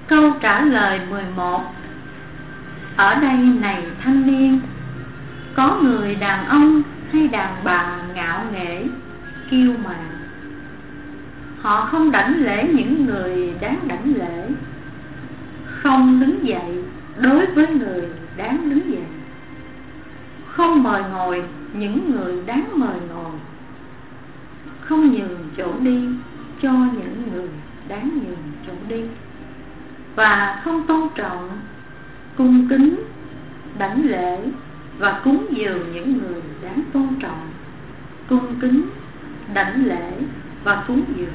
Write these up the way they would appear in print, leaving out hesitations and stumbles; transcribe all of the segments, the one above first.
Câu trả lời 11. Ở đây này thanh niên, có người đàn ông hay đàn bà ngạo nghễ, kiêu mạn. Họ không đảnh lễ những người đáng đảnh lễ, không đứng dậy đối với người đáng đứng dậy, không mời ngồi những người đáng mời ngồi, không nhường chỗ đi cho những người đáng nhường chỗ đi, và không tôn trọng, cung kính, đảnh lễ và cúng dường những người đáng tôn trọng, cung kính, đảnh lễ và cúng dường.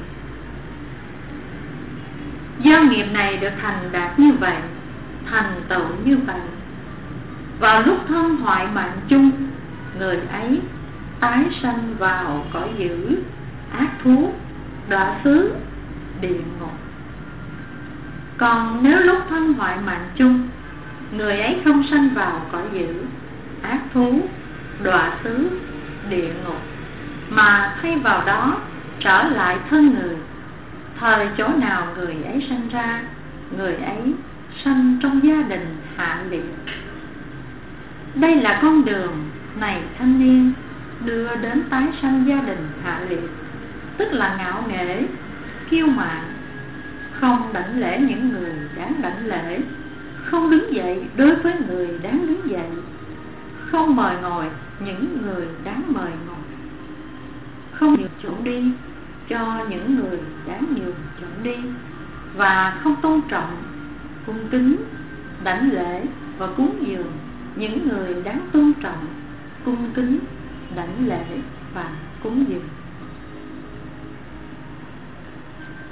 Do nghiệp này được thành đạt như vậy, thành tựu như vậy, vào lúc thân hoại mạng chung, người ấy tái sanh vào cõi dữ, ác thú, đọa xứ, địa ngục. Còn nếu lúc thân hoại mạng chung, người ấy không sanh vào cõi dữ, ác thú, đọa xứ, địa ngục, mà thay vào đó trở lại thân người, thời chỗ nào người ấy sanh ra, người ấy sanh trong gia đình hạ liệt. Đây là con đường này thanh niên đưa đến tái sanh gia đình hạ liệt, tức là ngạo nghễ, kiêu mạn, không đảnh lễ những người đáng đảnh lễ, không đứng dậy đối với người đáng đứng dậy, không mời ngồi những người đáng mời ngồi, không nhường chỗ đi cho những người đáng nhường chỗ đi, và không tôn trọng, cung kính, đảnh lễ và cúng dường những người đáng tôn trọng, cung kính, đảnh lễ và cúng dường.